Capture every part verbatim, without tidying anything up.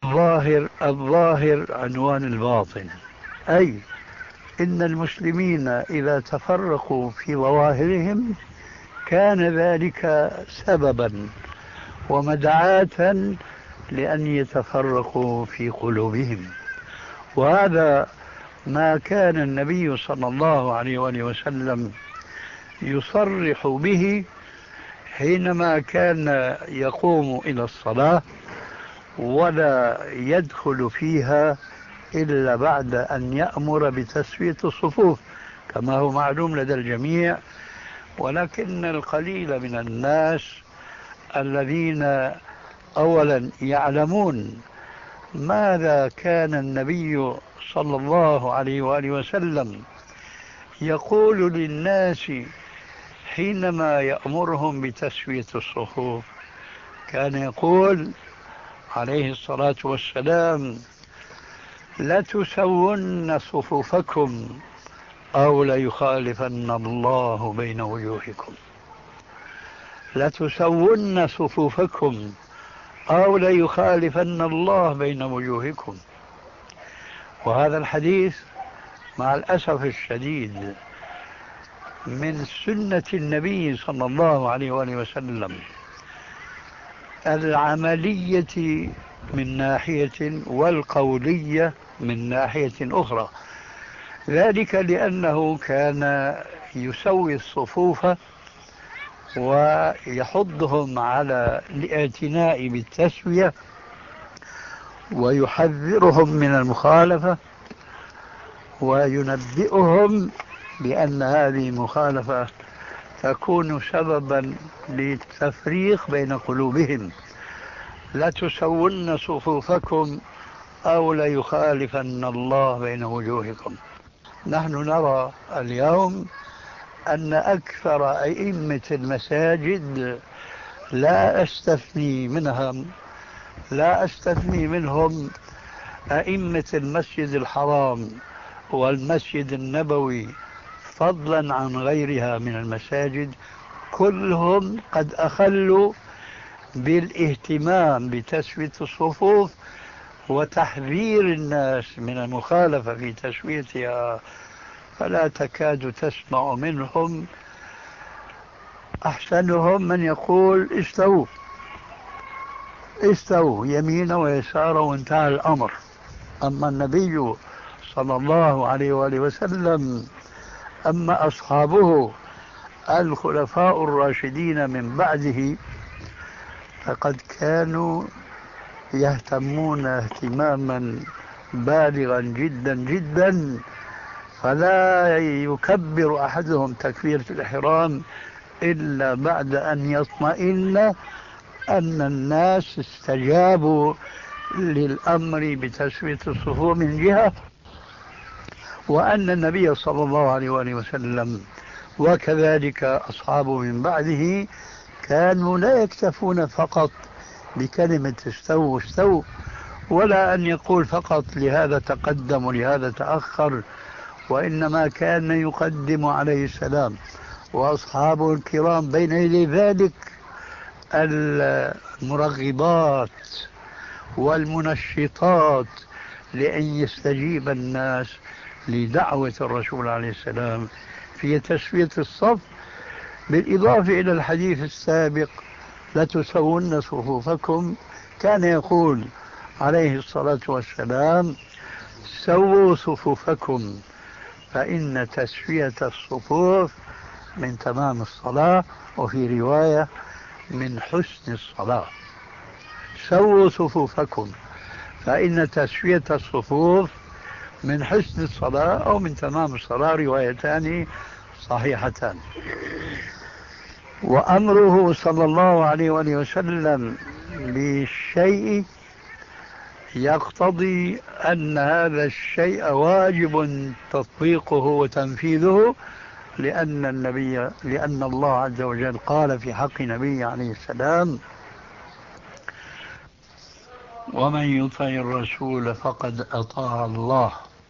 الظاهر الظاهر عنوان الباطن، أي إن المسلمين إذا تفرقوا في ظواهرهم كان ذلك سببا ومدعاة لأن يتفرقوا في قلوبهم. وهذا ما كان النبي صلى الله عليه وآله وسلم يصرح به حينما كان يقوم إلى الصلاة ولا يدخل فيها إلا بعد أن يأمر بتسوية الصفوف كما هو معلوم لدى الجميع. ولكن القليل من الناس الذين أولا يعلمون ماذا كان النبي صلى الله عليه وآله وسلم يقول للناس حينما يأمرهم بتسوية الصفوف، كان يقول عليه الصلاة والسلام: لتسون صفوفكم أو ليخالفن الله بين وجوهكم. لتسون صفوفكم أو ليخالفن الله بين وجوهكم. وهذا الحديث مع الأسف الشديد من سنة النبي صلى الله عليه وآله وسلم العملية من ناحية والقولية من ناحية أخرى. ذلك لأنه كان يسوي الصفوف ويحضهم على الاعتناء بالتسوية ويحذرهم من المخالفة وينبئهم بأن هذه المخالفة تكون سببا للتفريق بين قلوبهم. لا تسون صفوفكم أو ليخالفن الله بين وجوهكم. نحن نرى اليوم أن أكثر أئمة المساجد لا أستثني منهم لا أستثني منهم أئمة المسجد الحرام والمسجد النبوي فضلا عن غيرها من المساجد، كلهم قد أخلوا بالاهتمام بتسوية الصفوف وتحذير الناس من المخالفة في تسويتها. فلا تكاد تسمع منهم أحسنهم من يقول استووا استووا يمينا ويسارا وانتهى الأمر. أما النبي صلى الله عليه وآله وسلم أما أصحابه الخلفاء الراشدين من بعده فقد كانوا يهتمون اهتماما بالغا جدا جدا، فلا يكبر أحدهم تكبيرة الإحرام إلا بعد أن يطمئن أن الناس استجابوا للأمر بتسوية الصفوف من جهة، وأن النبي صلى الله عليه وآله وسلم وكذلك أصحابه من بعده كانوا لا يكتفون فقط بكلمة استووا استووا، ولا أن يقول فقط لهذا تقدم ولهذا تأخر، وإنما كان يقدم عليه السلام وأصحابه الكرام بين يدي ذلك المرغبات والمنشطات لأن يستجيب الناس لدعوة الرسول عليه السلام في تسوية الصف. بالإضافة إلى الحديث السابق لتسون صفوفكم، كان يقول عليه الصلاة والسلام: سووا صفوفكم فإن تسوية الصفوف من تمام الصلاة، وفي رواية من حسن الصلاة. سووا صفوفكم فإن تسوية الصفوف من حسن الصلاة أو من تمام الصلاة، روايتان صحيحتان. وأمره صلى الله عليه وآله وسلم بالشيء يقتضي أن هذا الشيء واجب تطبيقه وتنفيذه، لأن النبي لأن الله عز وجل قال في حق نبيه عليه السلام: ومن يطع الرسول فقد أطاع الله.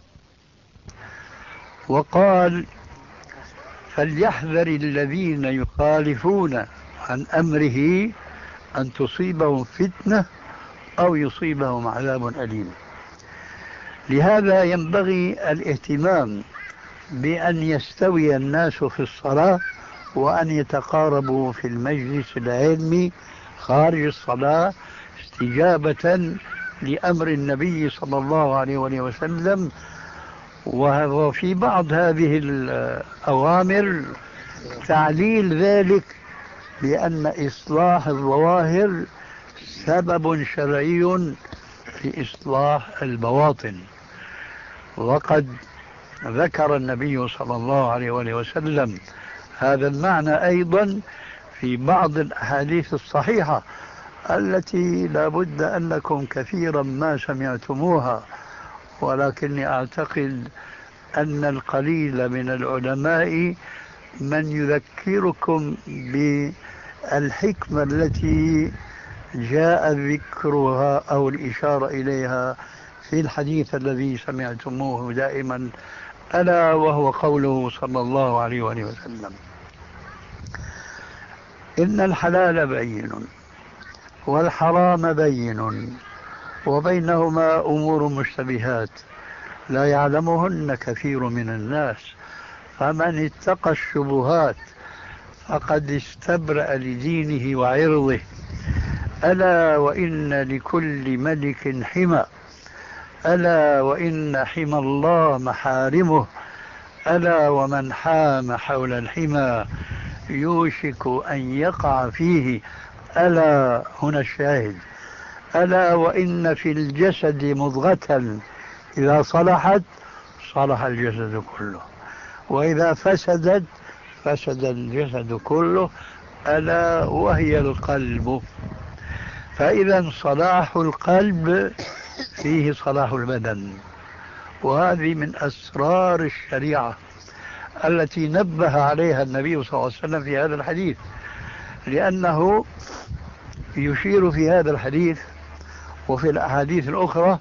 وقال: فليحذر الذين يخالفون عن أمره أن تصيبهم فتنة أو يصيبهم عذاب أليم. لهذا ينبغي الاهتمام بأن يستوي الناس في الصلاة، وأن يتقاربوا في المجلس العلمي خارج الصلاة، استجابة لأمر النبي صلى الله عليه وسلم. وفي بعض هذه الأوامر تعليل ذلك بأن إصلاح الظواهر سبب شرعي في إصلاح البواطن. وقد ذكر النبي صلى الله عليه وسلم هذا المعنى أيضا في بعض الأحاديث الصحيحة التي لا بد أنكم كثيرا ما سمعتموها، ولكني أعتقد أن القليل من العلماء من يذكركم بالحكمة التي جاء ذكرها أو الإشارة إليها في الحديث الذي سمعتموه دائما، ألا وهو قوله صلى الله عليه وسلم: إن الحلال بين والحرام بين وبينهما أمور مشتبهات لا يعلمهن كثير من الناس، فمن اتقى الشبهات فقد استبرأ لدينه وعرضه. ألا وإن لكل ملك حمى، ألا وإن حمى الله محارمه، ألا ومن حام حول الحمى يوشك أن يقع فيه. ألا هنا الشاهد: ألا وإن في الجسد مضغة إذا صلحت صلح الجسد كله، وإذا فسدت فسد الجسد كله، ألا وهي القلب. فإذا صلاح القلب فيه صلاح البدن، وهذه من أسرار الشريعة التي نبه عليها النبي صلى الله عليه وسلم في هذا الحديث، لأنه يشير في هذا الحديث وفي الأحاديث الأخرى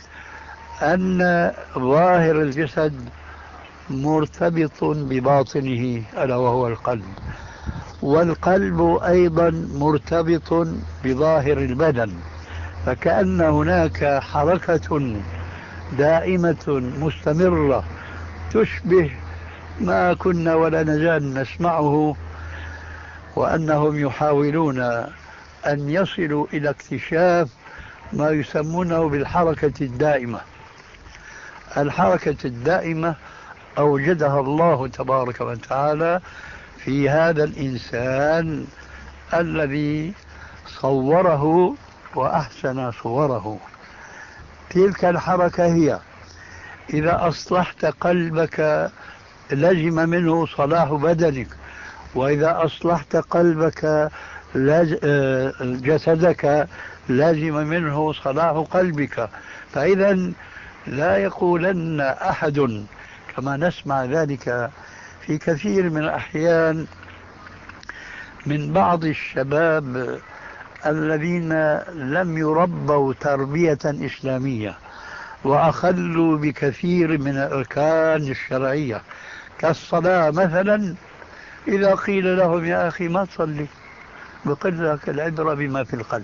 أن ظاهر الجسد مرتبط بباطنه ألا وهو القلب، والقلب أيضا مرتبط بظاهر البدن، فكأن هناك حركة دائمة مستمرة تشبه ما كنا ولا نزال نسمعه، وأنهم يحاولون أن يصلوا إلى اكتشاف ما يسمونه بالحركة الدائمة. الحركة الدائمة أوجدها الله تبارك وتعالى في هذا الإنسان الذي صوره وأحسن صوره. تلك الحركة هي: إذا أصلحت قلبك لزم منه صلاح بدنك، وإذا أصلحت قلبك لز... جسدك لازم منه صلاح قلبك. فإذا لا يقولن أحد كما نسمع ذلك في كثير من الأحيان من بعض الشباب الذين لم يربوا تربية إسلامية وأخلوا بكثير من الأركان الشرعية كالصلاة مثلا، إذا قيل لهم: يا أخي ما تصلي، بقول لك العبرة بما في القلب،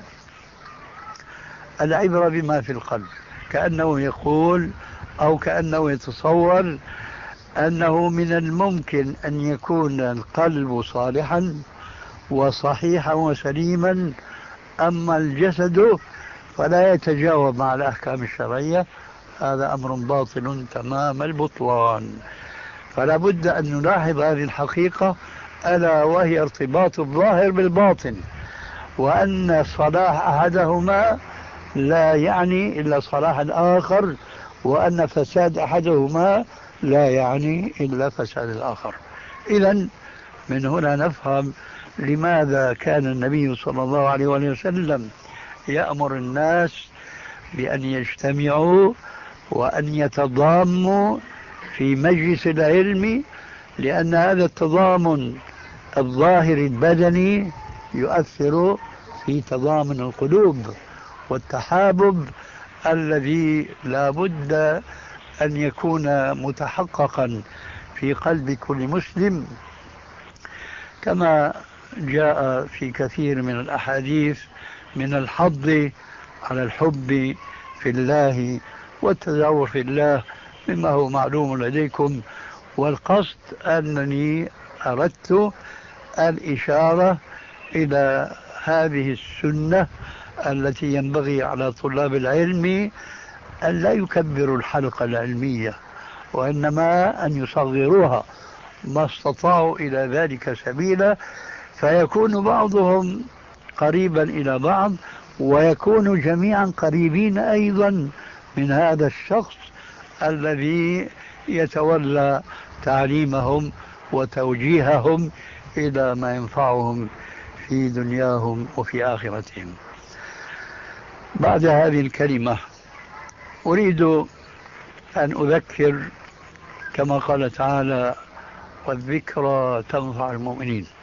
العبرة بما في القلب، كأنه يقول أو كأنه يتصور أنه من الممكن أن يكون القلب صالحا وصحيحا وسليما، أما الجسد فلا يتجاوب مع الأحكام الشرعية. هذا أمر باطل تمام البطلان. فلا بد أن نلاحظ هذه الحقيقة، ألا وهي ارتباط الظاهر بالباطن، وأن صلاح أحدهما لا يعني إلا صلاح الآخر، وأن فساد أحدهما لا يعني إلا فساد الآخر. إذن من هنا نفهم لماذا كان النبي صلى الله عليه وسلم يأمر الناس بأن يجتمعوا وأن يتضاموا في مجلس العلم، لأن هذا التضامن الظاهر البدني يؤثر في تضامن القلوب والتحابب الذي لا بد أن يكون متحققا في قلب كل مسلم، كما جاء في كثير من الأحاديث من الحض على الحب في الله والتزاور في الله مما هو معلوم لديكم. والقصد أنني أردت الإشارة إلى هذه السنة التي ينبغي على طلاب العلم أن لا يكبروا الحلقة العلمية، وإنما أن يصغروها ما استطاعوا إلى ذلك سبيلا، فيكون بعضهم قريبا إلى بعض، ويكونوا جميعا قريبين أيضا من هذا الشخص الذي يتولى تعليمهم وتوجيههم إلى ما ينفعهم في دنياهم وفي آخرتهم. بعد هذه الكلمة أريد أن أذكر كما قال تعالى: والذكرى تنفع المؤمنين.